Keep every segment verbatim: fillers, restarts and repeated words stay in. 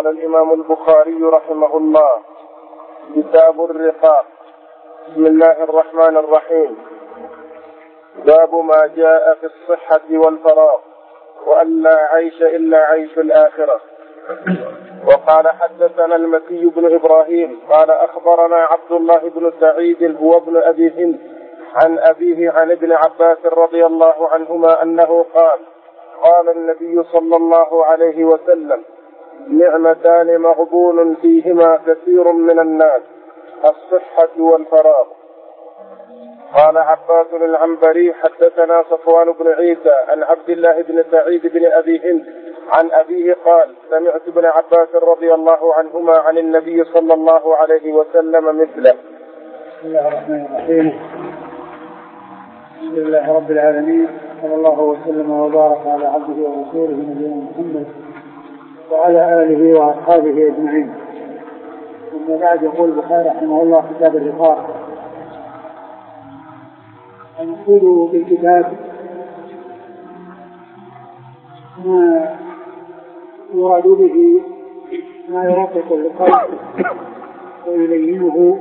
قال الإمام البخاري رحمه الله: كتاب الرقاق. بسم الله الرحمن الرحيم. باب ما جاء في الصحة والفراغ وأن لا عيش إلا عيش الآخرة. وقال حدثنا المكي بن إبراهيم قال أخبرنا عبد الله بن سعيد هو ابن أبي هند عن أبيه عن ابن عباس رضي الله عنهما أنه قال: قال النبي صلى الله عليه وسلم: نعمتان مغبون فيهما كثير من الناس، الصحة والفراغ. قال عباس العنبري: حدثنا صفوان بن عيسى عن عبد الله بن سعيد بن أبي هند عن أبيه قال: سمعت ابن عباس رضي الله عنهما عن النبي صلى الله عليه وسلم مثله. بسم الله الرحمن الرحيم. الحمد لله رب العالمين، صلى الله وسلم وبارك على عبده ورسوله نبينا محمد وعلى آله وأصحابه أجمعين. أما بعد، يقول البخاري رحمه الله: كتاب الرقاق. المقصود بالكتاب ما يراد به ما يرقق القلب ويلينه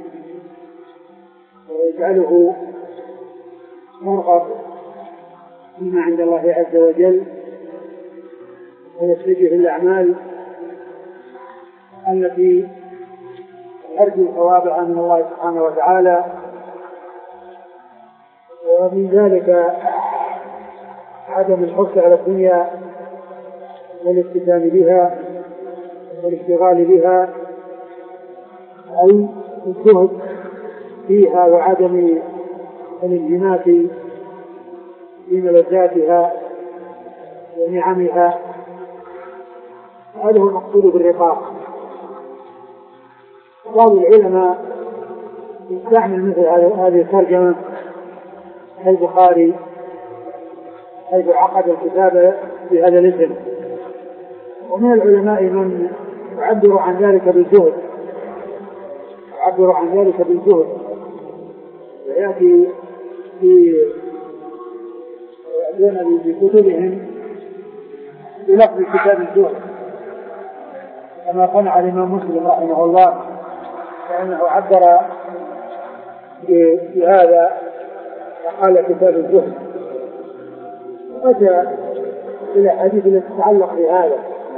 ويجعله مرغب فيما عند الله عز وجل، ويخرجه الأعمال التي ترجو ثوابها من الله سبحانه وتعالى. ومن ذلك عدم الحرص على الدنيا والاستهتام بها والاشتغال بها، أي الزهد فيها وعدم الانجماك في ملذاتها ونعمها. هذا هو المقصود بالرقاق. بعض العلماء يستعمل مثل هذه الترجمة البخاري حيث عقد الكتاب بهذا الاسم، ومن العلماء من يعبر عن ذلك بالزهد يعبر عن ذلك بالزهد ويأتي في يأتون بكتبهم بلفظ كتاب الزهد، كما صنع الإمام مسلم رحمه الله، فإنه عبر بهذا وقال كتاب الزهد. أتى إلى حديث التي تتعلق بهذا،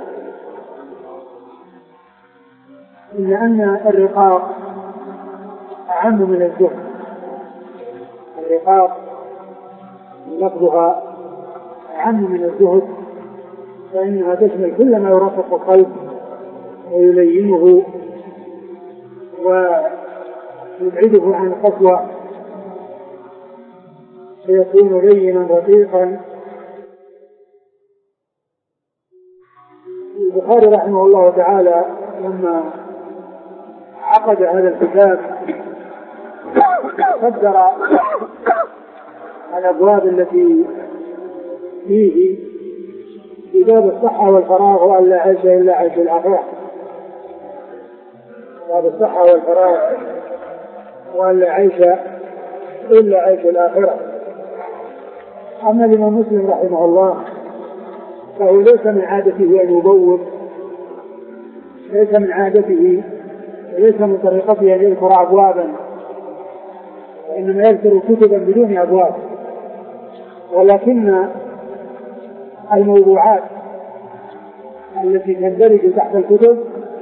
إلا أن الرقاق أعم من الزهد. الرقاق لفظها أعم من الزهد، فإنها تشمل كل ما يرقق القلب ويلينه ويبعده عن القسوة، فيكون لينا رقيقا. البخاري رحمه الله تعالى لما عقد هذا الكتاب قدر الأبواب التي فيه في باب الصحة والفراغ وأن لا عيش إلا عيش الآخرة. باب الصحة والفراغ وأن لا عيش إلا عيش الآخرة. أما الإمام مسلم رحمه الله فهو ليس من عادته أن يبوب، ليس من عادته ليس من طريقته أن يذكر أبوابا، وإنما يذكر كتبا بدون أبواب. ولكن الموضوعات التي تندرج تحت الكتب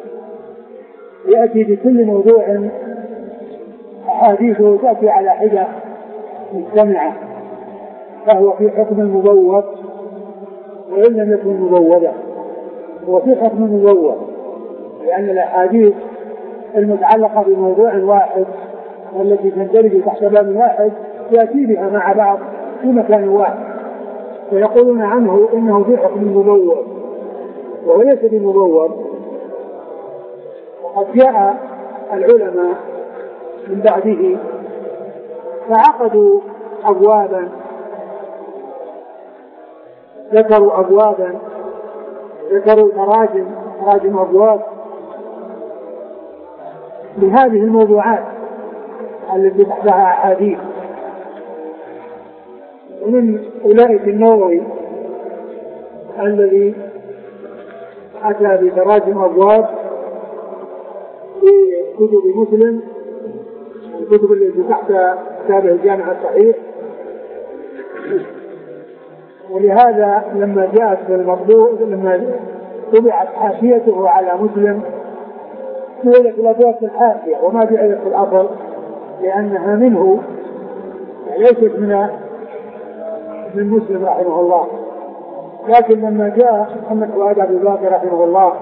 يأتي بكل موضوع أحاديثه تأتي على حدة مجتمعة، فهو في حكم المبوب وإن لم يكن مبوبا، هو في حكم المبوب، لأن الأحاديث المتعلقة بموضوع واحد والتي تندرج تحت باب واحد يأتي بها مع بعض في مكان واحد، ويقولون عنه إنه في حكم المبوب وهو ليس بمبوب. وقد جاء العلماء من بعده فعقدوا أبوابا، ذكروا أبوابا، ذكروا تراجم تراجم أبواب لهذه الموضوعات التي تحتها أحاديث. ومن أولئك النووي الذي أتى بتراجم أبواب في كتب مسلم، الكتب التي تحت كتابه الجامع الصحيح. ولهذا لما جاءت في المطبوع، لما طبعت حاشيته على مسلم، جعلت الأبواب في الحاشية وما جعلت في الأصل، لأنها منه ليست من من مسلم رحمه الله. لكن لما جاء محمد فؤاد عبد الباقي رحمه الله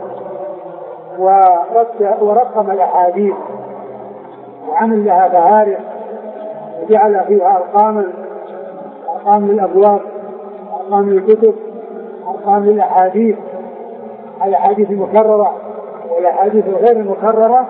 ورقم الأحاديث وعمل لها فهارس وجعل فيها أرقاما، أرقام للأبواب، أرقام للكتب، أرقام للأحاديث، الأحاديث المكررة والأحاديث الغير المكررة،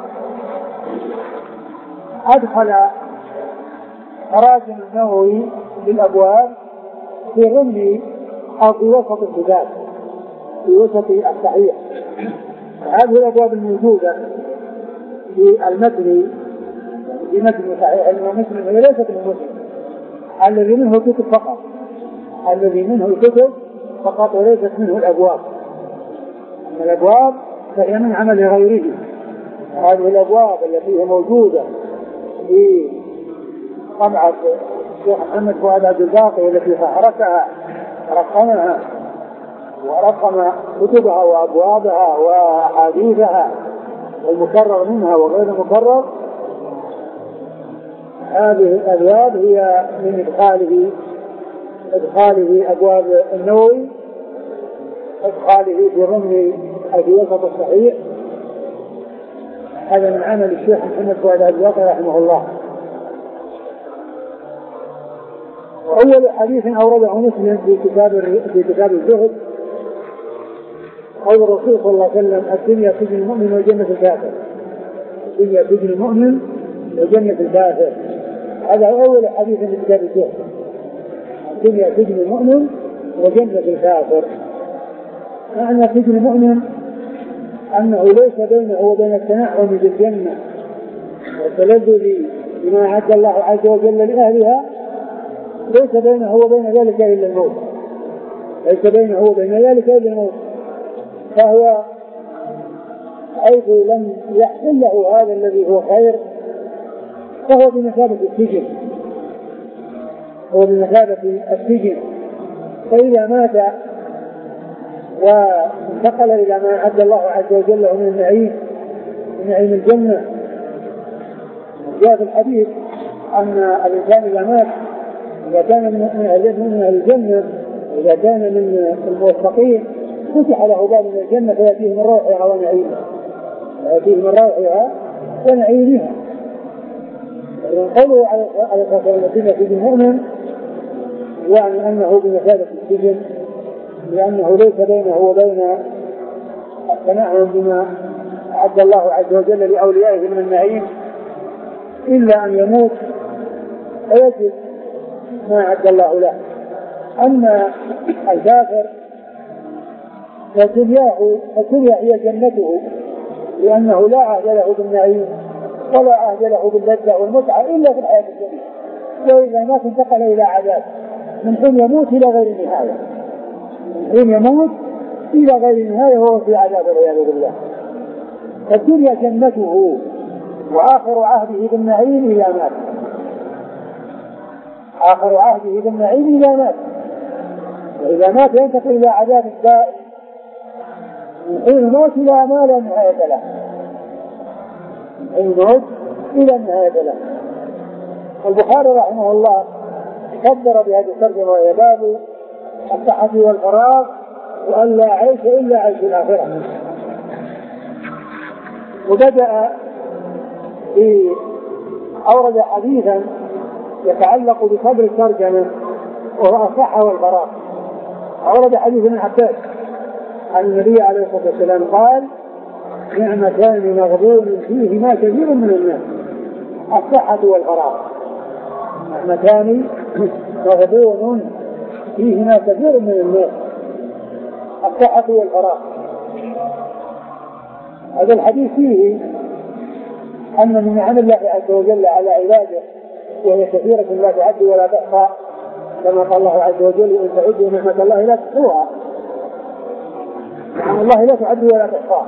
أدخل تراجم النووي للأبواب في ضمن أو في وسط الكتاب، في وسط الصحيح. هذه الأبواب الموجودة في المتن، في متن صحيح الإمام مسلم هي ليست من مسلم، الذي منه الكتب فقط، الذي منه الكتب فقط وليست منه الأبواب. أما الأبواب فهي من عمل غيره. هذه الأبواب التي هي موجودة في طبعة الشيخ محمد فؤاد عبد الباقي التي حركها رقمها ورقم كتبها وأبوابها وأحاديثها المكرر منها وغير المكرر، هذه الأبواب هي من إدخاله إدخاله أبواب النووي، إدخاله في ضمن في وسط الصحيح. هذا من عمل الشيخ محمد فؤاد عبد الباقي رحمه الله. أول حديث أورده مسلم في كتاب في كتاب الزهد قول الرسول صلى الله عليه وسلم: الدنيا سجن المؤمن وجنة الكافر. الدنيا سجن المؤمن وجنة الكافر. هذا أول حديث في كتاب الزهد. الدنيا سجن المؤمن وجنة الكافر. معنى سجن المؤمن أنه ليس بينه وبين التنعم بالجنة والتلذذ بما أعد الله عز وجل لأهلها، ليس بينه وبين ذلك إلا الموت، ليس بينه وبين ذلك إلا الموت. فهو حيث لم يحصل له هذا الذي هو خير فهو بمثابة السجن، هو بمثابة السجن. فإذا مات وانتقل إلى ما أعد الله عز وجل من النعيم، من نعيم الجنة، جاء في الحديث أن الإنسان إذا مات إذا كان من أهل الجنة، إذا كان من الموفقين، فتح له باب من الجنة فيأتيه من روحها ونعيمها، فيأتيه من روحها ونعيمها. قوله على الصلاة في المؤمن يعني أنه بمثابة السجن، لأنه ليس بينه وبين التنعم بما أعد الله عز وجل لأوليائه من النعيم إلا أن يموت ويجد ما أعد الله له. أما الكافر فدنياه فالدنيا هي جنته، لأنه لا عهد له بالنعيم ولا عهد له باللذة والمتعة إلا في الحياة الدنيا، وإذا مات انتقل إلى عذاب من حين يموت إلى غير نهاية، من حين يموت إلى غير نهاية وهو في عذاب والعياذ بالله. فالدنيا جنته وآخر عهده بالنعيم إذا مات، آخر عهده بالنعيم إذا مات، وإذا مات ينتقل إلى عذاب الدائم من حين الموت إلى ما لا نهاية له، من حين الموت إلى النهاية له. البخاري رحمه الله قدر بهذه الترجمة وهي باب الصحة والفراغ وأن لا عيش إلا عيش الآخرة. وبدأ في أورد حديثا يتعلق بصدر الترجمة وهو الصحة والفراغ. أورد حديث ابن عباس عن النبي عليه الصلاة والسلام قال: نعمتان مغبون فيهما كثير من الناس، الصحة والفراغ. نعمتان مغبون فيهما كثير من الناس، الصحة والفراغ. هذا الحديث فيه أن من نعم الله عز وجل على عباده وهي كثيرة لا تعد ولا تحصى، كما قال الله عز وجل: إن تعدوا نعمة الله لا تحصوها. نعم الله لا تعد ولا تحصى.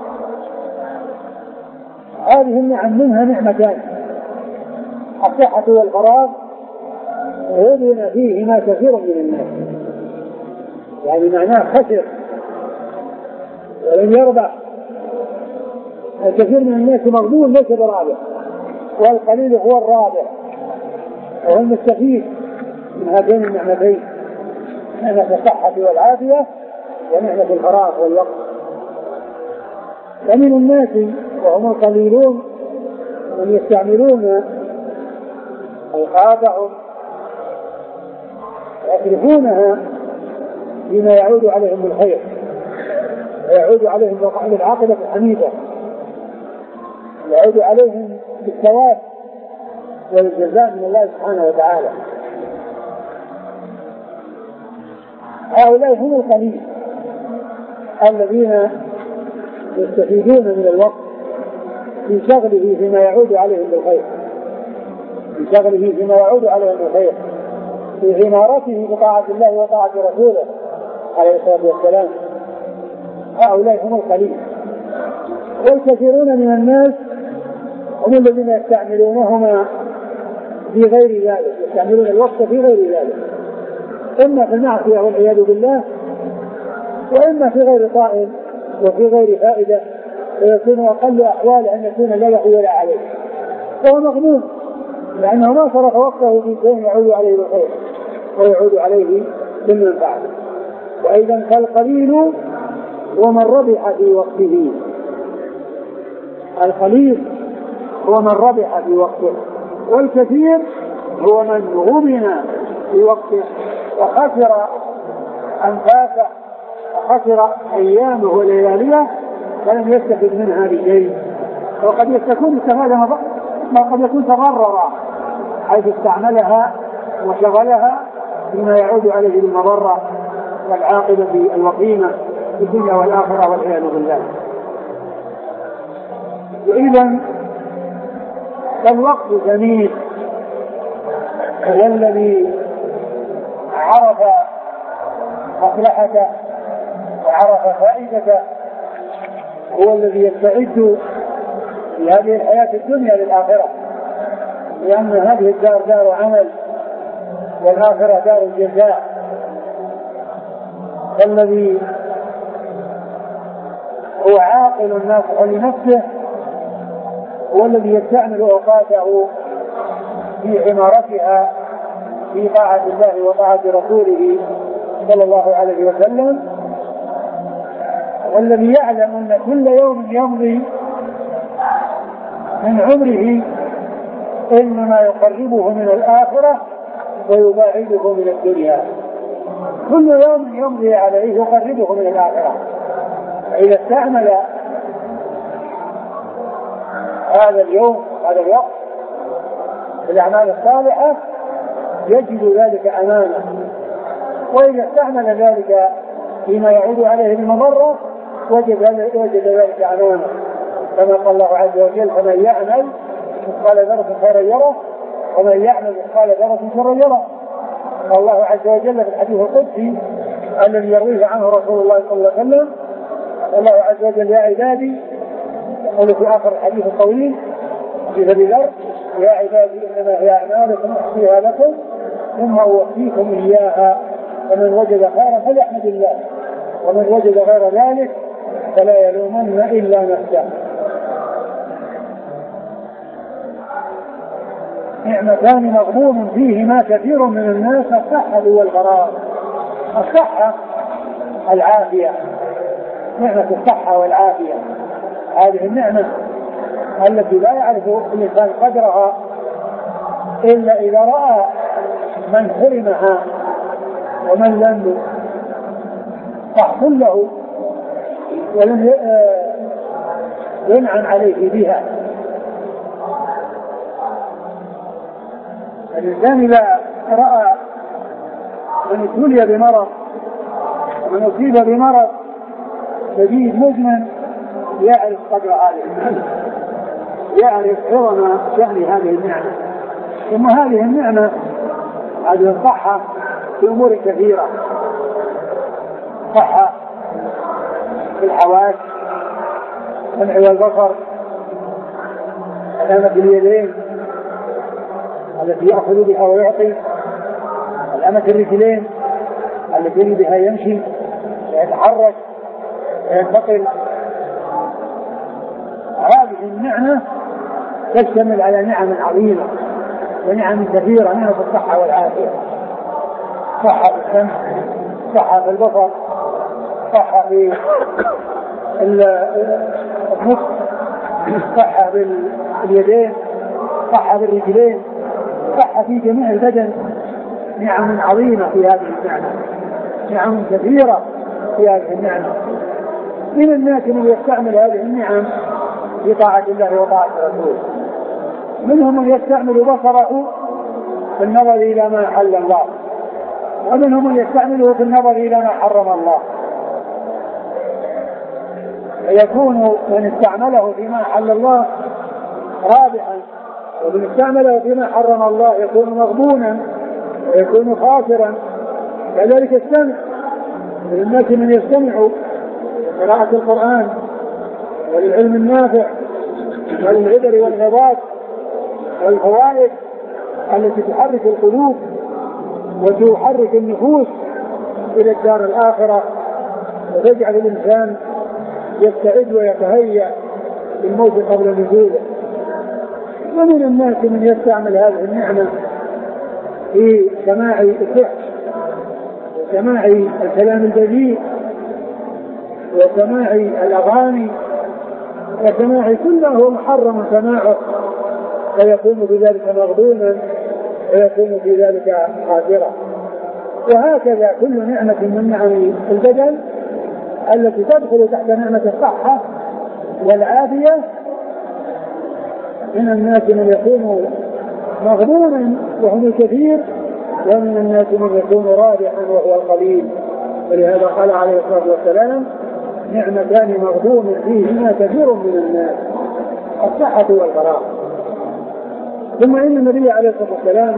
هذه النعم منها نعمتان: الصحة والفراغ، وهدنا فيهما كثير من الناس، يعني معناه خسر ولم يربح. الكثير من الناس مغبون ليس برابح، والقليل هو الرابح، وهو المستفيد من هاتين النعمتين: نعمة الصحة والعافية ونعمة الفراغ والوقت. ومن الناس وهم القليلون من يستعملون أوقاتهم ويصرفونها بما يعود عليهم بالخير ويعود عليهم بالعاقبة الحميدة، يعود عليهم بالثواب والجزاء من الله سبحانه وتعالى. هؤلاء هم القليل الذين يستفيدون من الوقت في شغله فيما يعود عليهم بالخير، في شغله فيما يعود عليهم بالخير، في عمارته بطاعة الله وطاعة رسوله عليه الصلاة والسلام. هؤلاء هم القليل. والكثيرون من الناس هم الذين يستعملونهما في غير ذلك، يستعملون الوقت في غير ذلك، إما في المعصية والعياذ بالله، وإما في غير طائل وفي غير فائدة، ويكون أقل أحوال أن يكون لا له ولا عليه، وهو مغموم لأنه ما صرف وقته في شيء يعود عليه بالخير ويعود عليه بالمنفعة. وأيضا فالقليل ومن ربح في وقته، القليل هو من ربح في وقته، والكثير هو من غبن في وقته وخسر أنفاسه وخسر أيامه ولياليه ولم يستفد منها بشيء. وقد يكون استفاد ما قد يكون تضرر حيث استعملها وشغلها بما يعود عليه بالمضرة والعاقبة الوخيمة في الدنيا والآخرة والعياذ بالله. وإذا الوقت ثمين، هو الذي عرف مصلحته وعرف فائدته، هو الذي يستعد في هذه الحياة الدنيا للآخرة، لأن هذه الدار دار عمل والآخرة دار الجزاء. الذي هو عاقل ناصح لنفسه هو الذي يستعمل أوقاته في عمارتها في طاعة الله وطاعة رسوله صلى الله عليه وسلم، والذي يعلم أن كل يوم يمضي من عمره إنما يقربه من الآخرة ويباعده من الدنيا. كل يوم يمضي عليه يقربه من الآخرة. إذا استعمل هذا اليوم هذا الوقت في الأعمال الصالحة يجد ذلك أمامه، وإذا استعمل ذلك فيما يعود عليه بالمضرة وجد وجد ذلك أمامه، كما قال الله عز وجل: فمن يعمل مثقال ذرة خيرا يره ومن يعمل مثقال ذرة شرا يره. الله عز وجل في الحديث القدسي الذي يرويه عنه رسول الله صلى الله عليه وسلم: الله عز وجل: يا عبادي، يقول في آخر الحديث الطويل في ذي ذر: يا عبادي إنما هي أعمالكم أحصيها لكم ثم أوفيكم إياها، فمن وجد خيرا فليحمد الله ومن وجد غير ذلك فلا يلومن إلا نفسه. نعمتان مغبون فيهما كثير من الناس: الصحة والفراغ. الصحة العافية، نعمة الصحة والعافية، هذه النعمة التي لا يعرف الإنسان قدرها إلا إذا رأى من حرمها ومن لم تحصل له ولم ينعم عليه بها. الإنسان إذا رأى من ابتلي بمرض ومن أصيب بمرض شديد مزمن يعرف قدر هذه، يعرف عظم شأن هذه النعمة. ثم هذه النعمة هذه الصحة في أمور كثيرة: صحة في الحواس السمع والبصر، علامة اليدين التي يأخذ بها ويعطي، علامة الرجلين التي بها يمشي ويتحرك وينتقل. هذه النعمة تشتمل على نعم عظيمة ونعم كثيرة، نعمة الصحة والعافية، صحة في السمع، صحة في البصر، صحة في النطق، صحة باليدين، صحة بالرجلين، صحة في جميع البدن. نعم عظيمة في هذه النعمة، نعم كثيرة في هذه النعمة. من الناس من يستعمل هذه النعم في طاعة الله وطاعة رسوله، منهم من يستعمل بصره في النظر إلى ما حل الله، ومنهم من يستعمله في النظر إلى ما حرم الله. فيكون من استعمله فيما حل الله رابحا، ومن استعمله فيما حرم الله يكون مغبونا ويكون خاسرا. كذلك السمع، من الناس من يستمع لقراءة القرآن وللعلم النافع وللعبر والعظات والفوائد التي تحرك القلوب وتحرك النفوس إلى الدار الآخرة وتجعل الإنسان يستعد ويتهيأ للموت قبل نزوله. ومن الناس من يستعمل هذه النعمة في سماع الفحش وسماع الكلام البذيء وسماع الأغاني وسماع كل ما هو محرم سماعه، فيكون في ذلك مغبونا ويكون في ذلك خاسرا. وهكذا كل نعمة من نعم البدن التي تدخل تحت نعمة الصحة والعافية، من الناس من يكون مغبونا وهم الكثير، ومن الناس من يكون رابحا وهو القليل. ولهذا قال عليه الصلاة والسلام: نعمتان مغبون فيهما كثير من الناس، الصحة والفراغ. ثم إن النبي عليه الصلاة والسلام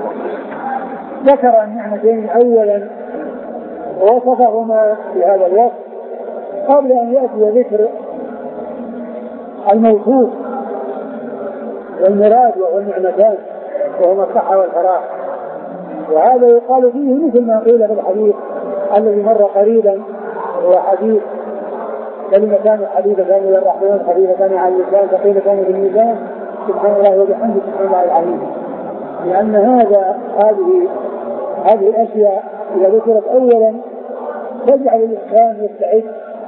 ذكر النعمتين أولا ووصفهما في هذا الوقت قبل أن يأتي ذكر الموصوف والمراد وهو النعمتان وهما الصحة والفراغ. وهذا يقال فيه مثل ما قيل في الحديث الذي مر قريبا، هو حديث كلمتان حبيبتان الى الرحمن حبيبتان على اللسان ثقيلتان في الميزان سبحان الله وبحمده سبحان الله العظيم. لأن هذا هذه هذه الأشياء إذا ذكرت أولا تجعل الإنسان يستعد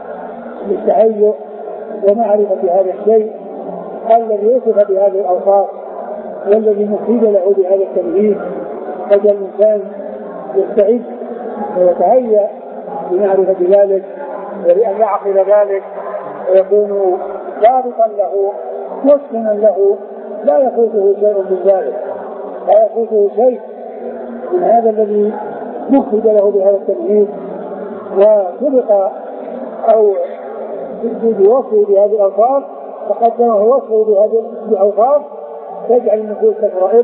للتهيؤ ومعرفة هذا الشيء الذي يوصف بهذه الأوصاف والذي مفيد له بهذا التمهيد، فجعل الإنسان يستعد ويتهيأ لمعرفة ذلك ولأن يعقل ذلك ويكون ضابطا له مسلما له، لا يفوته شيء من ذلك، لا يفوته شيء من هذا الذي مفيد له بهذا التمهيد وسبق أو بوصفه بهذه الألفاظ تقدمه وصفه بهذه الألفاظ تجعل النفوس تفرئ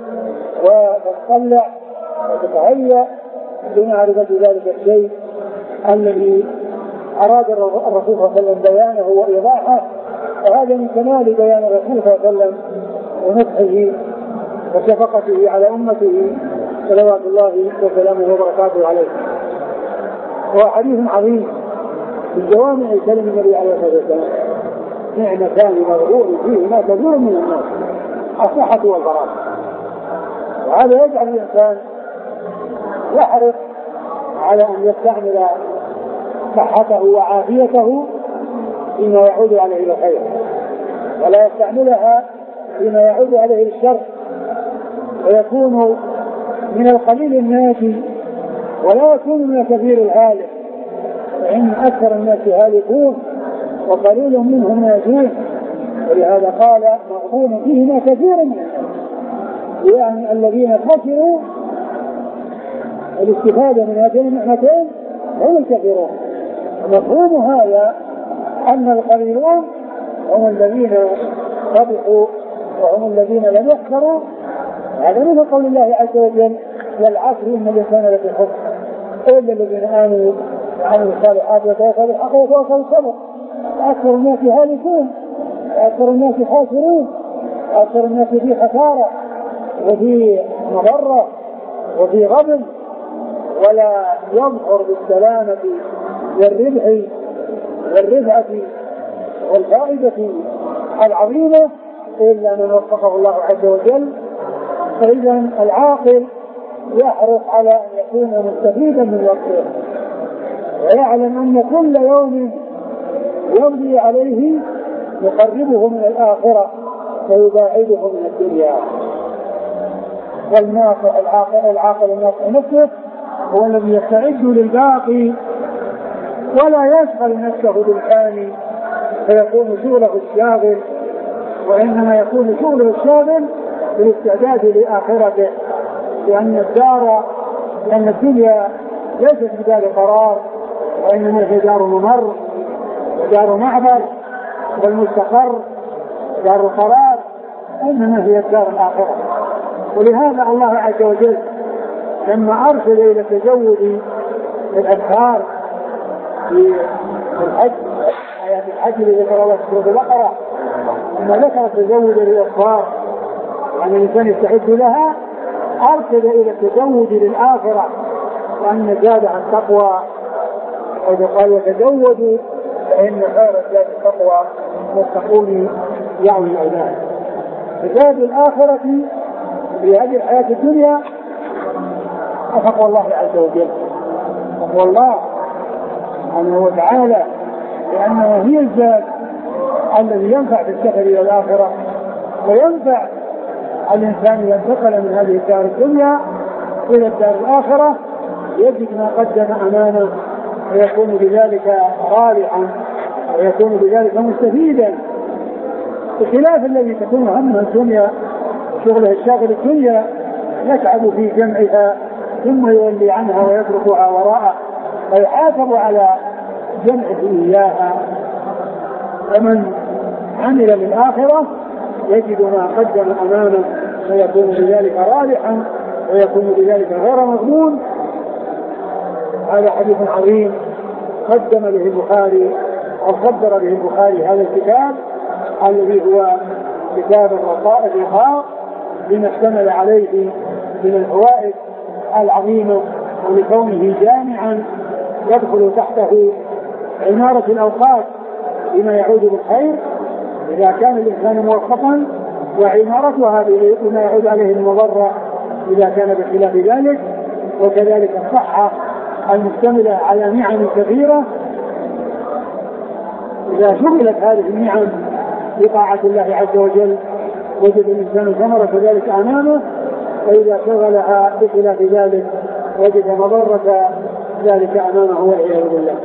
وتتطلع وتتهيأ لمعرفة ذلك الشيء الذي أراد الرسول صلى الله عليه وسلم بيانه وإيضاحه. وهذا من كمال بيان الرسول صلى الله عليه وسلم ونصحه وشفقته على أمته صلوات الله وسلامه وبركاته عليه. هو حديث عظيم بالجوامع كلمة النبي عليه الصلاة والسلام: نعمتان مغبون فيهما كثير من الناس، الصحة والفراغ. وهذا يجعل الإنسان يحرص على أن يستعمل صحته وعافيته فيما يعود عليه الخير، ولا يستعملها فيما يعود عليه الشر، ويكون من القليل الناجي ولا يكون من الكثير الهالك، فإن أكثر الناس هالكون وقليل منهم ناجون. ولهذا قال: مغبون فيهما كثير من الناس، يعني الذين خسروا الاستفادة من هذين النعمتين هم الكثيرون. مفهوم هذا أن القليلون هم الذين ربحوا وهم الذين لم يخسروا. هذا من قول الله عز وجل: والعصر إن الإنسان لفي خسر إلا الذين آمنوا وعمل الصالحات وتواصل بالحق وتواصل بالصبر. أكثر الناس هالكون، أكثر الناس خاسرون، أكثر الناس في خسارة وفي مضرة وفي غبن، ولا يظهر بالسلامة والربح والرفعة والفائدة العظيمة إلا من وفقه الله عز وجل. فإذا العاقل يحرص على أن يكون مستفيدا من وقته، ويعلم أن كل يوم يمضي عليه يقربه من الآخرة ويباعده من الدنيا. والناصح العاقل العاقل الناصح نفسه هو الذي يستعد للباقي ولا يشغل نفسه بالفاني فيكون شغله الشاغل، وإنما يكون شغله الشاغل بالاستعداد لآخرته، لأن الدار لأن الدنيا ليست بدار قرار، وإنما هي دار ممر ودار معبر، والمستقر دار القرار إنما هي الدار الآخرة. ولهذا الله عز وجل لما أرسل إلى التزود الأبحار في الحج آيات الحج التي ذكر الله سورة البقرة، لما ذكر التزود للأبصار وأن الإنسان يستعد لها، أرسل إلى التزود للآخرة وأن زادها التقوى، وقال وتزودوا فإن خير الزاد التقوى والتقون يعني العباد. فزاد الآخرة في هذه الحياة الدنيا تقوى الله عز وجل، تقوى الله سبحانه وتعالى، لأنه هي الزاد الذي ينفع في السفر إلى الآخرة، وينفع الإنسان ينتقل من هذه الدار الدنيا إلى الدار الآخرة يجد ما قدم أمامه، ويكون بذلك رابحا ويكون بذلك مستفيدا، بخلاف الذي تكون همه الدنيا شغله الشاغل الدنيا يتعب في جمعها ثم يولي عنها ويتركها وراءه ويحاسب على جمعه إياها. ومن عمل للآخرة يجد ما قدم أمامه ويكون بذلك رابحا ويكون بذلك غير مضمون. هذا حديث عظيم قدم به البخاري أو صدر به البخاري هذا الكتاب الذي هو كتاب الرقائق بما اشتمل عليه من الفوائد العظيمة، ولكونه جامعا يدخل تحته عمارة الأوقات بما يعود بالخير إذا كان الإنسان موفقا، وعمارتها بما يعود عليه المضرة إذا كان بخلاف ذلك، وكذلك الصحة المشتملة على نعم كثيرة إذا شغلت هذه النعم بطاعة الله عز وجل وجد الإنسان ثمرة ذلك أمامه، وإذا شغلها بخلاف ذلك وجد مضرة ذلك أمامه والعياذ بالله.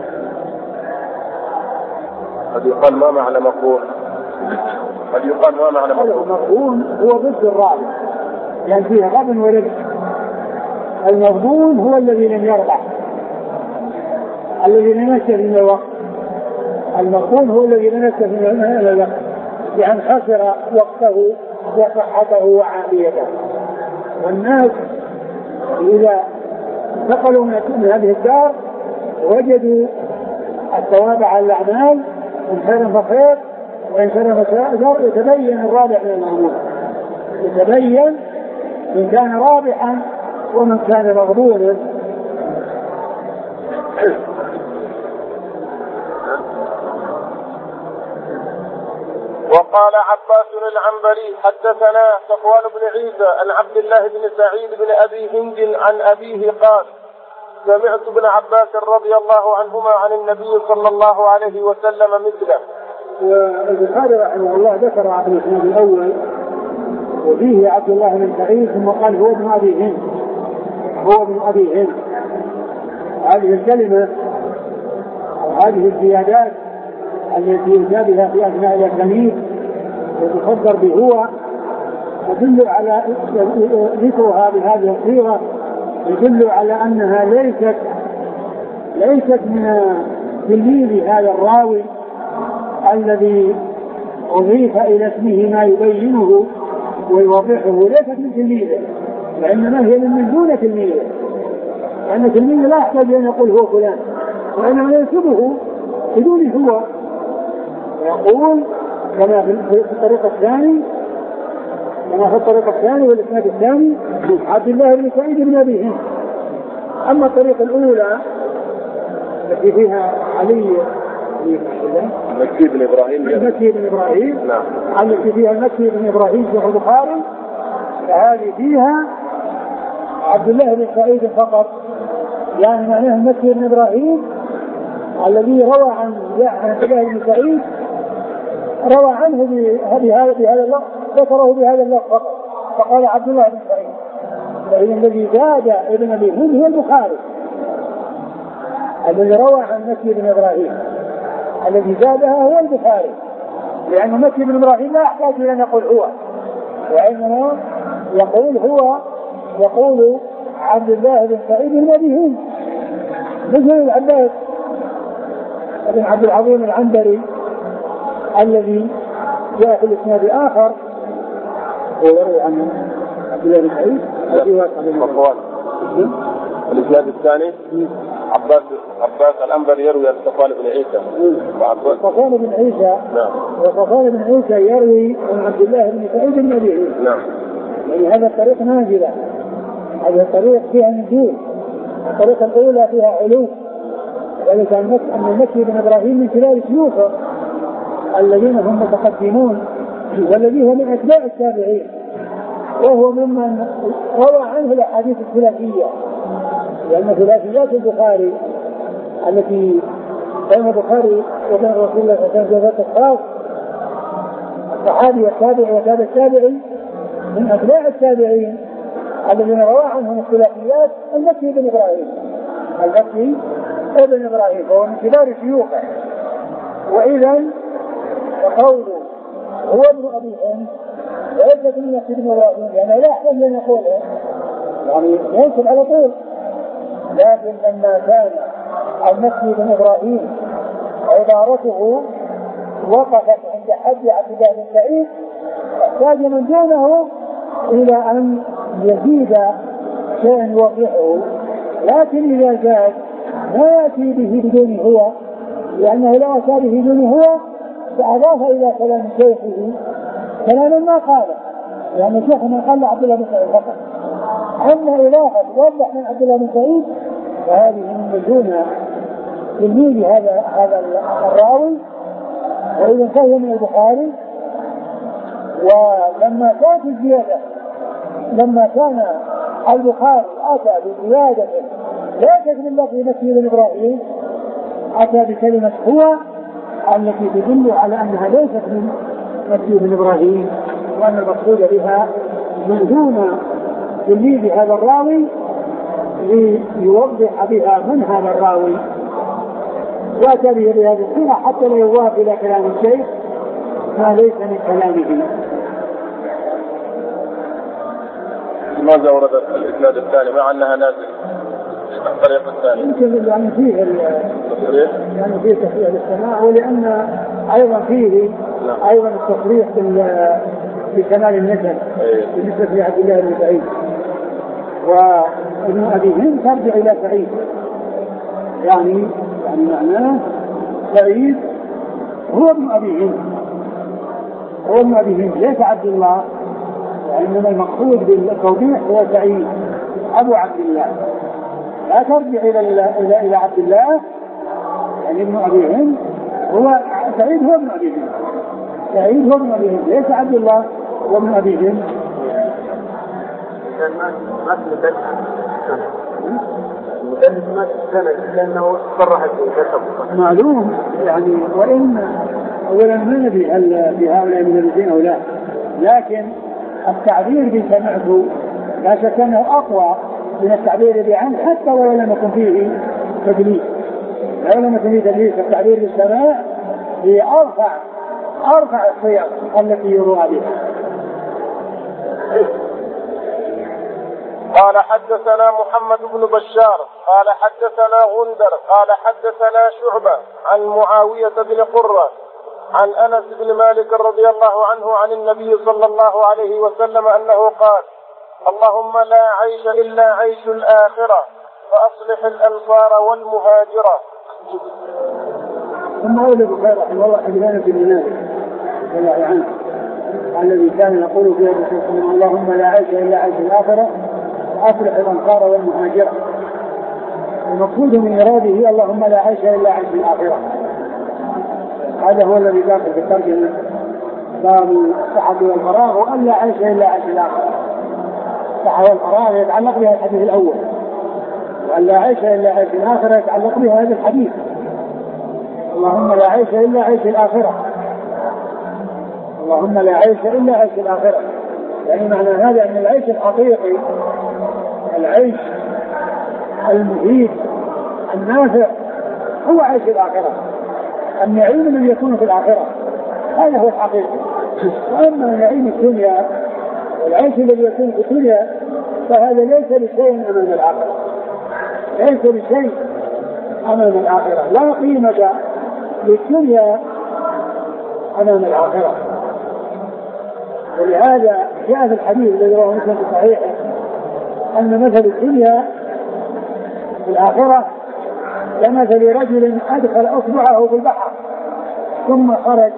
قد يقال ما معنى مقرون؟ قد يقال ما معنى مقرون؟ المقرون هو ضد الرابح، يعني فيه غبن وربح. المغبون هو الذي لم يربح، الذي لم يستفد من الوقت. المغبون هو الذي لم يستفد من الوقت، يعني خسر وقته وصحته وعافيته. والناس إذا انتقلوا من هذه الدار وجدوا الثواب على الأعمال، إن خير فخير وإن شر فشر، يتبين الرابح من المغبون، يتبين من كان رابحا ومن كان مغبونا. وقال عباس العنبري حدثنا صفوان بن عيسى عن عبد الله بن سعيد بن أبي هند عن أبيه قال سمعت ابن عباس رضي الله عنهما عن النبي صلى الله عليه وسلم مثله. والبخاري رحمه الله ذكر عن الاسناد الأول وفيه عبد الله بن سعيد ثم قال هو ابن أبي هند، هو ابن أبي هند. هذه الكلمة أو هذه الزيادات التي يجاب بها في أثناء الأسانيد وتصدر بهو يدل على ذكرها بهذه الصيغة، يدل على أنها ليست ليست من تلميذ هذا الراوي الذي أضيف إلى اسمه ما يبينه ويوضحه، ليست من تلميذه، وإنما هي من دون تلميذه، لأن تلميذه لا يحتاج أن يقول هو فلان، وإنما ينسبه بدون هو، يقول كما في الطريق الثاني كما في الطريق الثاني والإسناد الثاني عبد الله بن سعيد بن أبي هند. أما الطريقة الأولى التي فيها علي مكي بن إبراهيم المكي بن إبراهيم نعم التي فيها المكي بن إبراهيم في البخاري، فهذه فيها عبد الله بن سعيد فقط، يعني معناه المكي بن إبراهيم الذي روى عن عبد الله بن سعيد روى عنه بهذا بهذا اللفظ، ذكره بهذا اللفظ فقط، فقال عبد الله بن سعيد. فإن الذي زاد ابن أبي هند هو البخاري الذي روى عن مكي بن إبراهيم، الذي زادها هو البخاري، لأن مكي بن إبراهيم لا يحتاج إلى أن يقول هو، وإنما يقول هو يقول عبد الله بن سعيد بن أبي هند، مثل العباس بن عبد العظيم العنبري الذي جاء في الإسناد الآخر ويروي عن عبد الله بن سعيد صفوان. الإسناد الثاني عباس عباس العنبري يروي عن صفوان بن عيسى. صفوان بن عيسى نعم. وصفوان بن عيسى يروي عن عبد الله بن سعيد بن أبي هند. نعم. يعني هذا الطريق نازلة، هذا الطريق فيها نزول. الطريقة الأولى فيها علو، ذلك أن المكي بن إبراهيم من خلال شيوخه الذين هم متقدمون، والذي هو من أتباع التابعين، وهو ممن روى عنه الأحاديث الثلاثية، لأن ثلاثيات البخاري التي بين البخاري وبين رسول الله صلى الله عليه وسلم الخاص الصحابي والتابعي وتابع التابعي من أتباع التابعين الذين روى عنهم الثلاثيات المكي بن إبراهيم المكي ابن إبراهيم، فهو من كبار شيوخه. وإذا فقوله هو ابن أبي هند ليس من مكي بن إبراهيم، يعني لا يحتاج أن يقوله، يعني ينسب على طول. لكن لما كان المكي بن إبراهيم عبارته وقفت عند حد عبد الله بن سعيد، احتاج من دونه إلى أن يزيد شيئا يوضحه، لكن إذا زاد لا يأتي به بدون هو، لأنه لا أتى به بدون هو فأضاف إلى كلام شيخه كلاما ما قاله، يعني شيخنا قال عبد الله بن سعيد فقط. أما إضافة توضح من عبد الله بن سعيد فهذه من دون تلميذ هذا هذا الراوي، وإذا فهو من البخاري. ولما كانت الزيادة لما كان البخاري أتى بزيادة لا تدل في مكي بن إبراهيم، أتى بكلمة هو التي تدل على أنها ليست من مكي بن إبراهيم، وأن المقصود بها من دون تلميذ هذا الراوي ليوضح بها من هذا الراوي، وأتى به بهذه الصيغة حتى لا يضاف إلى كلام الشيخ ما ليس من كلامه. لماذا ورد الإسناد الثاني مع أنها نازل الطريق الثاني؟ يمكن يعني فيه التصريح يعني فيه تصريح للسماع، ولأن أيضا فيه لا. أيضا التصريح بكمال النسب بالنسبة لعبد الله بن سعيد، وابن أبي هند ترجع إلى سعيد، يعني يعني معناه سعيد هو ابن أبي هند، هو ابن أبي هند ليس عبد الله، وإنما المقصود بالتوضيح هو سعيد أبو عبد الله، لا ترجع إلى إلى إلى عبد الله، يعني ابن أبي هند هو سعيد هو ابن أبي هند، سعيد هو ابن أبي هند ليس عبد الله وابن أبي هند. المدلس ما تستند لأنه صرح بالكتب معلوم يعني، وإن أولا ما ندري هل بهؤلاء من الذين أو لا، لكن التعبير بسمعه لا شك أنه أقوى من التعبير بعنه، حتى ولو لم يكن فيه تدليس، ولو لم يكن فيه تدليس التعبير بالسماع هي أرفع أرفع الصيغ التي يروى بها. قال حدثنا محمد بن بشار قال حدثنا غندر قال حدثنا شعبة عن معاوية بن قرة عن أنس بن مالك رضي الله عنه عن النبي صلى الله عليه وسلم أنه قال: اللهم لا عيش إلا عيش الآخرة فأصلح الأنصار والمهاجرة ثم أولى بخير رحمه الله حديثنا في المنازل رضي الله عنه الذي كان يقول فيه الرسول صلى الله عليه وسلم اللهم لا عيش إلا عيش الآخرة أصلح الأنصار والمهاجرة. المقصود من إراده اللهم لا عيش إلا عيش الآخرة. هذا هو الذي داخل في الترجمة باب الصحة والفراغ وأن لا عيش إلا عيش الآخرة. الصحة والفراغ يتعلق بها الحديث الأول وأن لا عيش إلا عيش الآخرة يتعلق بها هذا الحديث اللهم لا عيش إلا عيش الآخرة. اللهم لا عيش إلا عيش الآخرة يعني معنى هذا أن العيش الحقيقي العيش المفيد النافع هو عيش الآخرة. النعيم الذي يكون في الآخرة هذا هو الحقيقي. وأما نعيم الدنيا والعيش الذي يكون في الدنيا فهذا ليس لشيء أمام الآخرة ليس لشيء أمام الآخرة. لا قيمة للدنيا أمام الآخرة. ولهذا جاء في الحديث الذي رواه مسلم في صحيحه أن مثل الدنيا في الآخرة كمثل رجل أدخل أصبعه في البحر ثم خرج.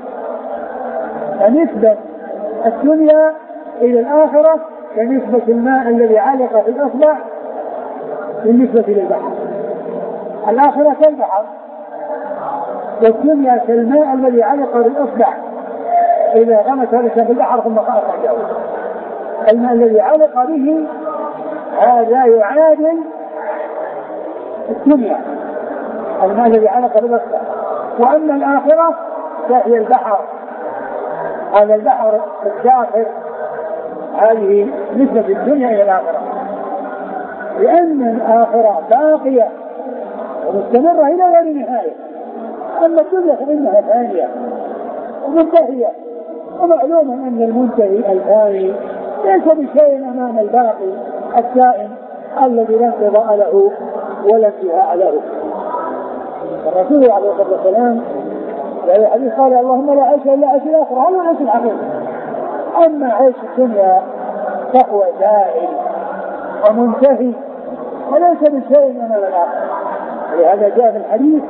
فنسبة الدنيا إلى الآخرة كنسبة الماء الذي علق في الأصبع بالنسبة للبحر. الآخرة كالبحر والدنيا كالماء الذي علق بالأصبع إذا غمس هذا في البحر ثم خرج. الماء الذي علق به هذا يعادل الدنيا الماء الذي علق بالأصبع. وأما الآخرة فهي البحر هذا البحر الداخل. هذه نسبة الدنيا إلى الآخرة لأن الآخرة باقية ومستمرة إلى غير نهاية. أما الدنيا فإنها ثانية ومنتهية ومعلوم أن المنتهي الثاني ليس بشيء أمام الباقي الدائم الذي لا انقضاء له ولا انتهاء له. الرسول عليه الصلاة والسلام في حديث قال اللهم لا عيش إلا عيش الآخرة. هذا عيش الحقيقي. أما عيش الدنيا فهو زائل ومنتهي وليس بشيء أمام الآخرة. ولهذا جاء في الحديث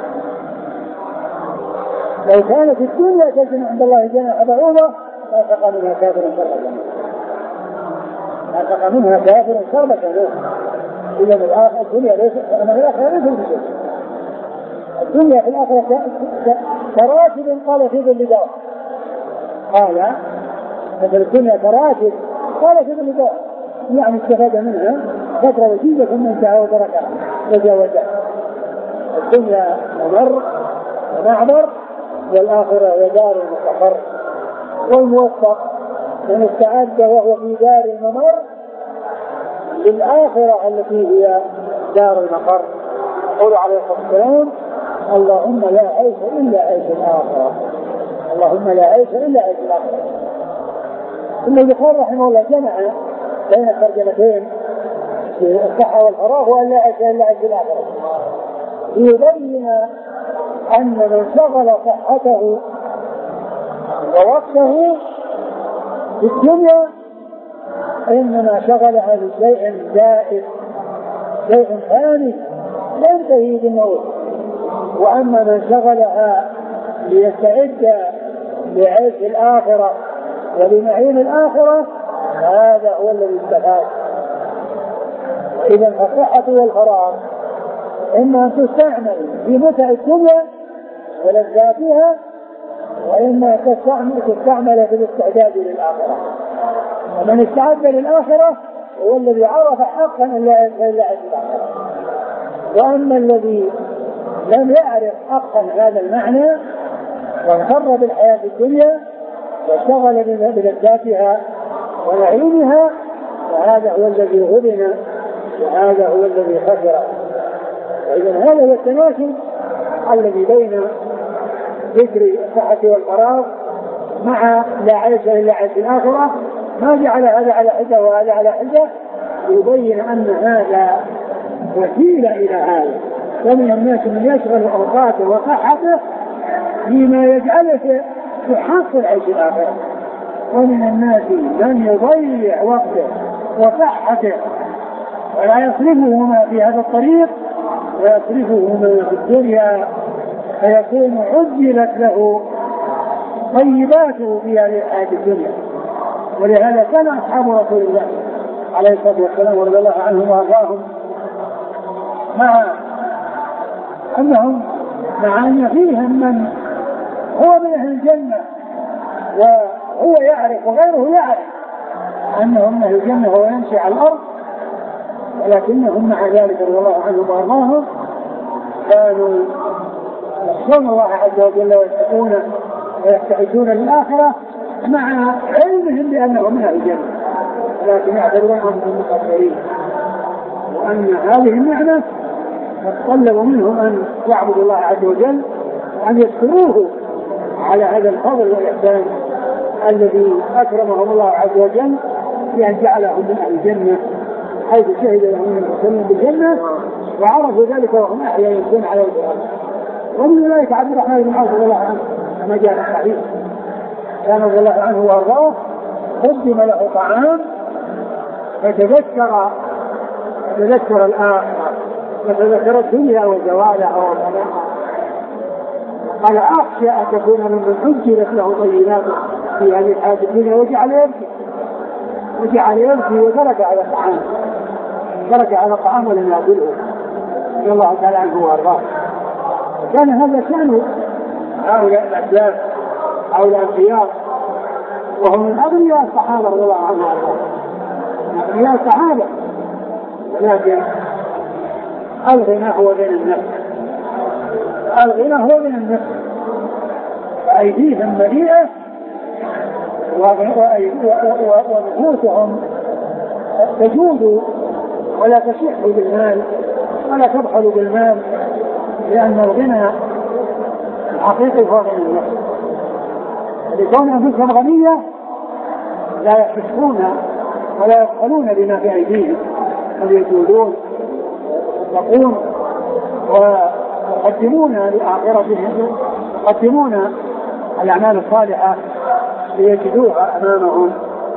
لو كانت الدنيا تزن عند الله جناح بعوضة لا تقى منها كافر شربة لا تقى منها كافر شربة إذا الآخرة الدنيا ليس أمام الآخرة ليس بشيء. الدنيا في الآخرة كراتب قال في ظل دار. قال مثل الدنيا كراتب قال في ظل دار يعني استفاد منها فترة وجيزة ثم انتهى وتركها وجاوزها. الدنيا ممر ومعبر والآخرة هي دار المستقر. والموفق من استعد وهو في دار الممر للآخرة التي هي دار المقر. قول عليه الصلاة والسلام اللهم لا عيش إلا عيش الآخرة. اللهم لا عيش إلا عيش الآخرة. ثم البخاري رحمه الله جمع بين الترجمتين في الصحة والفراغ وأن لا عيش إلا عيش الآخرة ليبين أن من شغل صحته ووقته في الدنيا إنما شغلها بشيء زائد شيء ثاني لا ينتهي بالموت. وأما من شغلها ليستعد لعيش الآخرة ولنعيم الآخرة هذا هو الذي استفاد. إذا الصحة والفراغ إما أن تستعمل في متع الدنيا ولذاتها وإما تستعمل تستعمل في الاستعداد للآخرة. ومن استعد للآخرة هو الذي عرف حقا أن لا يعيش الآخرة. وأما الذي لم يعرف حقا هذا المعنى وانغر بالحياة الدنيا واشتغل بلذاتها ونعيمها فهذا هو الذي غبن وهذا هو الذي خسر. وإذا هذا هو التناسب الذي بين ذكر الصحة والفراغ مع لا عيش إلا عيش الآخرة. ما جعل هذا على حدة وهذا على حدة يبين أن هذا وسيلة إلى هذا. ومن الناس من يشغل أوقاته وصحته فيما يجعله يحصل عيش الآخرة ومن الناس من يضيع وقته وصحته ولا يصرفهما في هذا الطريق ويصرفه من في الدنيا فيكون عجلت له طيباته في هذه الحياة الدنيا. ولهذا كان أصحاب رسول الله عليه الصلاة والسلام ورضي الله عنهم وأرضاهم مع أنهم مع أن فيهم من هو من أهل الجنة وهو يعرف وغيره يعرف أنهم من أهل الجنة وهو يمشي على الأرض، ولكنهم مع ذلك رضي الله عنهم وأرضاهم كانوا يخشون الله عز وجل ويتقون ويستعدون للآخرة مع علمهم بأنهم من أهل الجنة، ولكن يعتبرونهم المقدرين، وأن هذه النعمة تتطلب منهم أن يعبدوا الله عز وجل وأن يشكروه على هذا الفضل والإحسان الذي أكرمهم الله عز وجل بأن جعلهم من أهل الجنة، حيث شهد لهم المسلمين بالجنة وعرفوا ذلك وهم أحياء يمكن على القرآن. ومن ذلك عبد الرحمن بن عوف رضي الله عنه كما جاء في الحديث كان رضي الله عنه وارضاه قدم له طعام فتذكر تذكر الآخرة وتذكر الدنيا وزوالها وضناها، قال أخشى أن تكون من عجلت له طيباته في هذه الحياة الدنيا وجعل يبكي وجعل يبكي وترك على الطعام ترك على الطعام ولم يأكله رضي الله تعالى عنه وارضاه. كان هذا شأن هؤلاء الأسلاف أو الأنبياء، وهم من أغنياء الصحابة رضي الله عنهم وارضاهم، من أغنياء الصحابة، ولكن الغنى هو بين النفس الغنى هو بين النفس وأيديهم مليئة ونفوسهم تجود ولا تشح بالمال ولا تبخل بالمال، لأن الغنى الحقيقي هو غنى النفس. لكون أنفسهم غنية لا يحسون ولا يبخلون بما في أيديهم، بل يجودون ويتقون ويقدمون لآخرتهم، يقدمون الأعمال الصالحة ليجدوها أمامهم.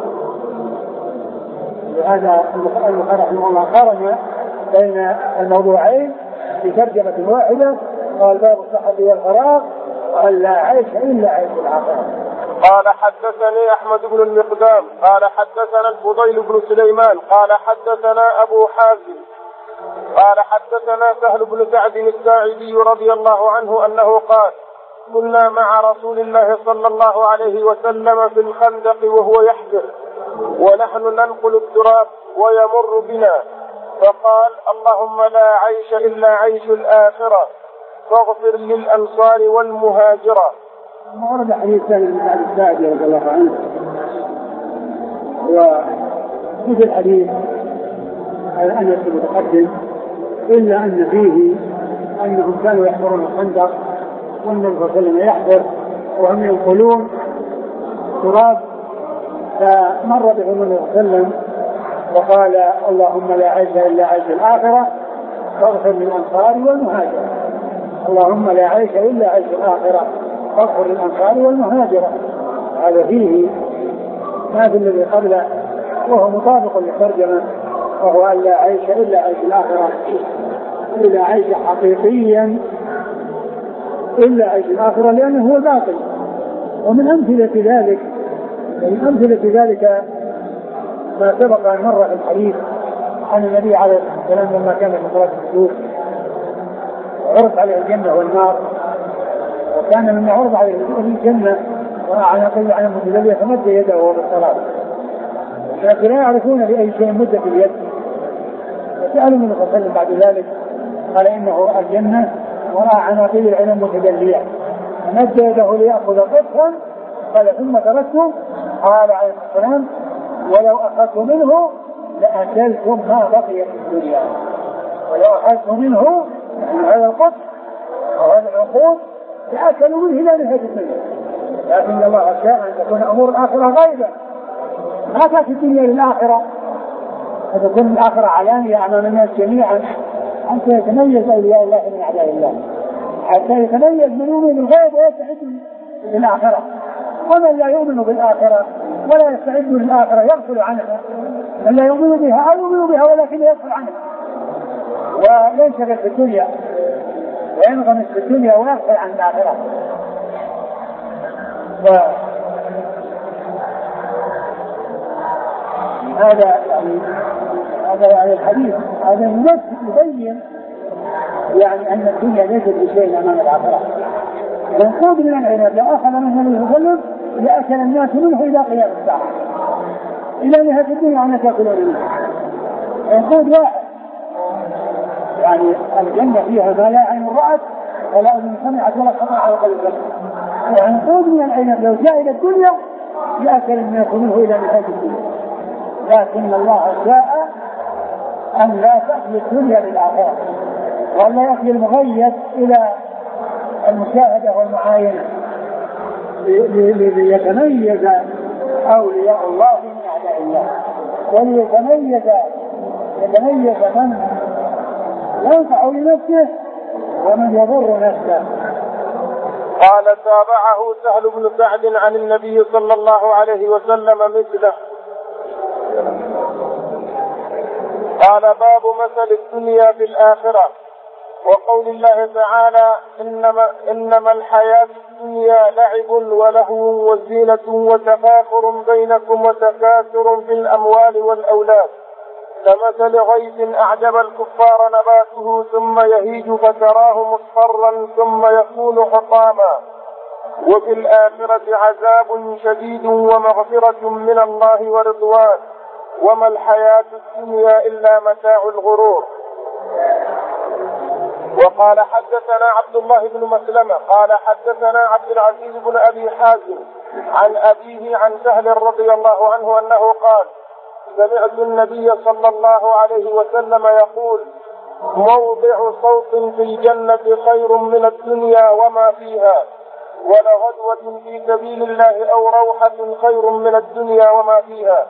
لهذا البخاري رحمه الله قارن بين الموضوعين في ترجمة واحدة، قال باب الصحة والفراغ، قال لا عيش إلا عيش الآخرة. قال حدثني أحمد بن المقدام قال حدثنا الفضيل بن سليمان قال حدثنا أبو حازم قال حدثنا سهل بن سعد الساعدي رضي الله عنه أنه قال كنا مع رسول الله صلى الله عليه وسلم في الخندق وهو يحفر ونحن ننقل التراب ويمر بنا فقال اللهم لا عيش إلا عيش الآخرة فاغفر للأنصار والمهاجرة. ورد حديث سهل بن سعد الساعدي رضي الله عنه، وفي الحديث على أنس المتقدم إلا أن فيه أنهم كانوا يحفرون الخندق والنبي صلى الله عليه وسلم يحفر وهم ينقلون تراب، فمر بهم النبي صلى الله عليه وسلم وقال اللهم لا عيش إلا عيش الآخرة فاغفر للأنصار والمهاجرة. اللهم لا عيش إلا عيش الآخرة فاغفر للأنصار والمهاجرة. هذا فيه ما في الذي قبله وهو مطابق للترجمة، وهو أن لا عيش إلا عيش الآخرة، إلا عيش حقيقيا إلا عيش الآخرة، لأنه هو باطل. ومن أمثلة ذلك من أمثلة ذلك ما سبق أن مر في الحديث عن النبي عليه الصلاة والسلام لما كان في صلاة الكسوف عرض عليه الجنة والنار، وكان مما عرض عليه الجنة وعلى قيل عن المتدلية فمد يده وهو بالصلاة، لكن لا يعرفون بأي شيء مد في اليد. فسألوا من صلى الله عليه وسلم بعد ذلك قال إنه رأى الجنة ورأى عناقيل العلم متدلية فمد يده ليأخذ قطفا قال ثم تركته، قال عليه الصلاة والسلام ولو أخذت منه لأكلتم ما بقي في الدنيا. ولو أخذت منه هذا القطف وهذا العقود لأكلوا منه لا نهاية الدنيا، لكن الله شاء أن تكون أمور الآخرة غيبا، ما كانت الدنيا للآخرة، فتكون الآخرة علانية أمام الناس جميعا حتى يتميز أولياء الله من أعداء الله، حتى يتميز من يؤمن بالغيب ويستعد للآخرة، ومن لا يؤمن بالآخرة ولا يستعد للآخرة يغفل عنها، من لا يؤمن بها أو يؤمن بها ولكن يغفل عنها. وينشغل في الدنيا وينغمس في الدنيا ويغفل عن الآخرة. هذا يعني هذا يعني الحديث هذا يبين يعني أن الدنيا ليست بشيء أمام الآخرة. ينقود من العنب لو أخذ منه النبي صلى الله عليه وسلم لأكل الناس منه إلى قيام الساعة، إلى نهاية الدنيا أن تأكلون منه. ينقود واحد يعني الجنة فيها ما لا عين رأت ولا أذن سمعت ولا خطر على قلب الجنة. وينقود من العنب لو جاء إلى الدنيا لأكل الناس منه إلى نهاية الدنيا، لكن الله شاء أن لا تأتي الدنيا للآخرة وأن لا يأتي المغيث إلى المشاهدة والمعاينة ليتميز أولياء الله من أعداء الله، وليتميز يتميز من ينفع لنفسه ومن يضر نفسه. قال تابعه سهل بن سعد عن النبي صلى الله عليه وسلم مثله. قال باب مثل الدنيا في الآخرة وقول الله تعالى إنما, إنما الحياة الدنيا لعب ولهو وزينة وتفاخر بينكم وتكاثر في الأموال والأولاد كمثل غيث أعجب الكفار نباته ثم يهيج فتراه مصفرا ثم يكون حطاما وفي الآخرة عذاب شديد ومغفرة من الله ورضوان وما الحياة الدنيا إلا متاع الغرور. وقال حدثنا عبد الله بن مسلمة قال حدثنا عبد العزيز بن أبي حازم عن أبيه عن سهل رضي الله عنه أنه قال سمعت النبي صلى الله عليه وسلم يقول موضع صوت في الجنة خير من الدنيا وما فيها ولغدوة في سبيل الله أو روحة خير من الدنيا وما فيها.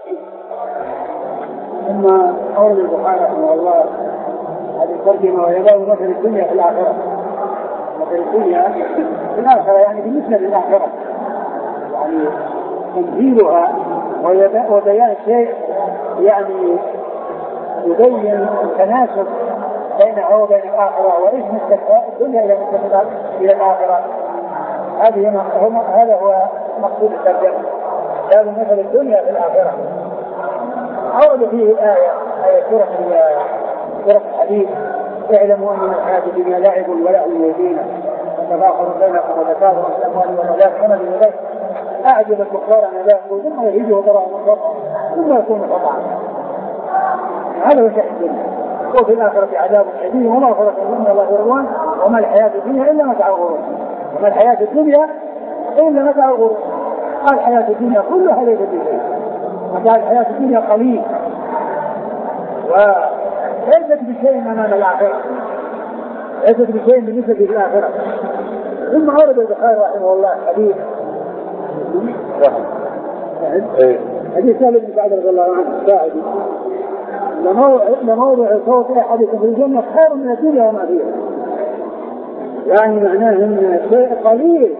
ثم قول البخاري رحمه الله هذه الترجمة ويبقى مثل الدنيا في الآخرة. مثل الدنيا في الآخرة يعني بالنسبة للآخرة يعني تمثيلها وبيان شيء يعني يبين التناسب بينها وبين الآخرة وإيش نسبة الدنيا إلى نسبة إلى الآخرة. هذه هذا هو مقصود الترجمة. هذا مثل الدنيا في الآخرة. أورد فيه الآية آية سورة سورة الحديد اعلموا أن الحياة الدنيا لعب ولهو وزينة وتفاخر بينكم وتكاثر في الأموال والأولاد كمثل غيث أعجب الكفار نباته ثم يهيج وتراه مصفرا ثم يكون حطاما. هذا هو شأن الدنيا. وفي الآخرة عذاب شديد ومغفرة من الله ورضوان وما الحياة الدنيا إلا متاع الغرور. وما الحياة الدنيا إلا متاع الغرور. الحياة الدنيا كلها ليست بشيء. متاع الحياة الدنيا قليل وليست بشيء أمام الآخرة، ليست بشيء بالنسبة للآخرة. ثم أورد البخاري رحمه الله حديث حديث سهل بن سعد رضي الله عنه الساعدي لموضع صوت أحدكم في الجنة خير من الدنيا وما فيها. يعني معناه أن شيء قليل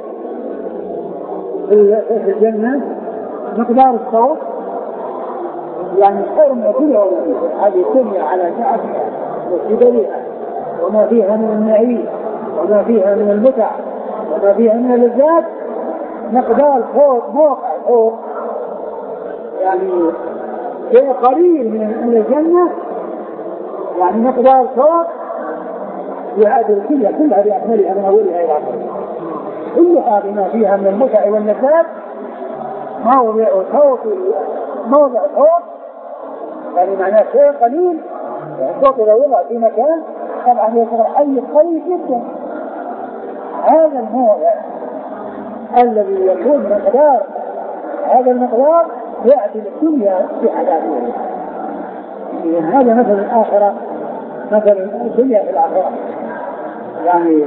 في الجنة مقدار الصوت يعني خير من الدنيا وما فيها. هذه الدنيا على شعبها وكبرها وما فيها من النعيم وما فيها من المتع وما فيها من اللذات مقدار فوق موقع فوق يعني شيء قليل من الجنة يعني مقدار فوق وهذه الدنيا كلها بأكملها من أولها إلى آخرها كلها بما فيها من المتع واللذات موضع صوت موضع صوت يعني معناه شيء قليل. الصوت إذا وضع في مكان طبعا يصير حي قليل جدا. هذا الموضع الذي يكون مقدار هذا المقدار يأتي الدنيا بحذافيره. هذا مثل الآخرة مثل الدنيا في الآخرة. يعني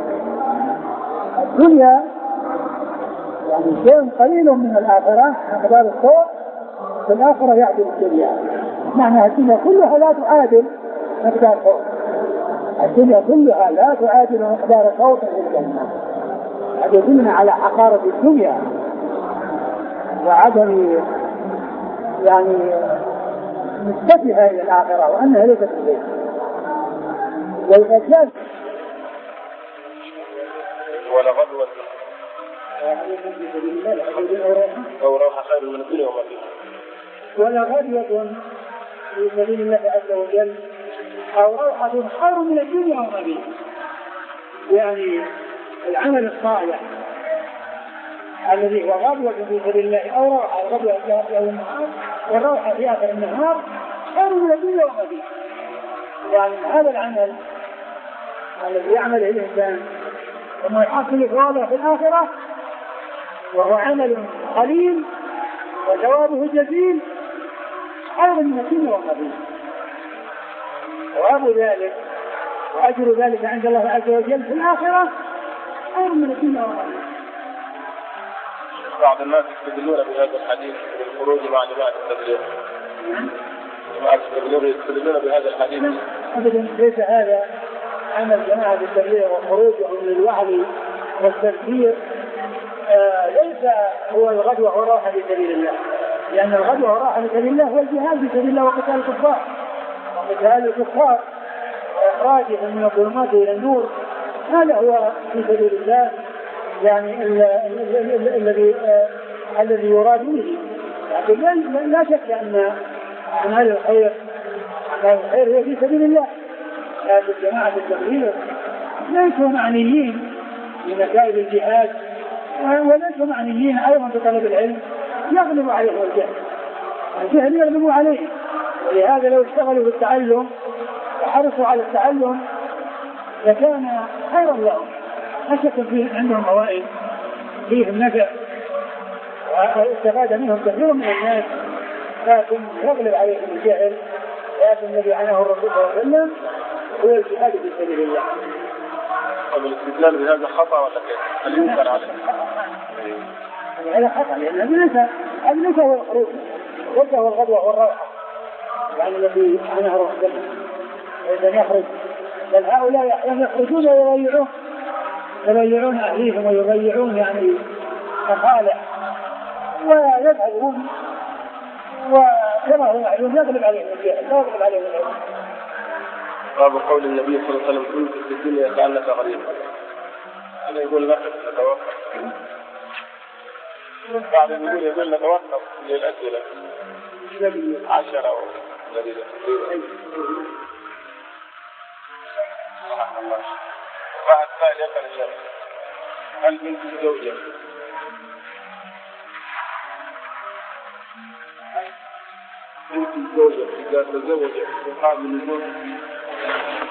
الدنيا يعني شيء قليل من الآخرة مقدار الصوت في الآخرة يعدل الدنيا. معنى الدنيا كلها لا تعادل مقدار صوت. الدنيا كلها لا تعادل مقدار صوت في الجنة. هذا يدلنا على حقارة الدنيا وعدم يعني نسبتها إلى الآخرة وأنها ليست بشيء. والأجل ولا غدوة أو روح خير من الدنيا وما فيها ولا غدوة في سبيل الله عز وجل أو روحة خير من الدنيا وما فيها. يعني العمل الصالح الذي هو غدوة في سبيل الله أو روحة، الغدوة في أول النهار والروحة في آخر النهار خير من الدنيا وما فيها. يعني هذا العمل الذي يعمله الإنسان ثم يحصل ثوابه في الآخرة وهو عمل قليل وثوابه جزيل خير من الدنيا وما فيها. ثواب ذلك وأجر ذلك عند الله عز وجل في الآخرة خير من الدنيا وما فيها. بعض الناس يستدلون بهذا الحديث بالخروج مع جماعة التبليغ. يستدلون بهذا الحديث. أبدا ليس هذا عمل جماعة التبليغ وخروجهم للوعظ والتذكير آه ليس هو الغدوة والراحة في سبيل الله، لأن الغدوة والراحة في سبيل الله هو الجهاد في سبيل الله وقتال الكفار. وقتال الكفار إخراجهم من الظلمات إلى النور هذا هو في سبيل الله، يعني الذي الذي يراد به. لكن لا شك أن أعمال الخير أعمال الخير هي في سبيل الله. هذه جماعة التبليغ ليسوا معنيين بمسائل الجهاد وليسوا معنيين أيضا بطلب العلم، يغلب عليهم الجهل، الجهل يغلب عليه. ولهذا لو اشتغلوا بالتعلم وحرصوا على التعلم لكان خيرا لهم. لا شك فيه عندهم موائد فيهم نفع واستفاد منهم كثير من الناس، لكن يغلب عليهم الجهل. لكن الذي عناه الرسول صلى الله عليه وسلم هو الجهاد في سبيل الله. طب الاستدلال بهذا خطأ ولا كيف؟ هل ينكر عليه؟ هذا خطأ، لأن هذا ليس هذا ليس هو الخروج، ليس هو الغدوة والروحة يعني الذي عناه الرسول. إذا يخرج بل هؤلاء يخرجون ويضيعون يضيعون أهليهم ويضيعون يعني مصالح ويذهبون، وكما هو معلوم يغلب عليهم الجهل لا يغلب عليهم العلم. باب قول النبي صلى الله عليه وسلم كنت في الدنيا كأنك غريب. هذا يقول نحن نتوقف. بعد يقول يقول نتوقف للأسئلة عشرة ودليل. واحد سائل يسأل الشيخ هل بنت الزوجة بنت الزوجة إذا تزوجت مقابل الزوج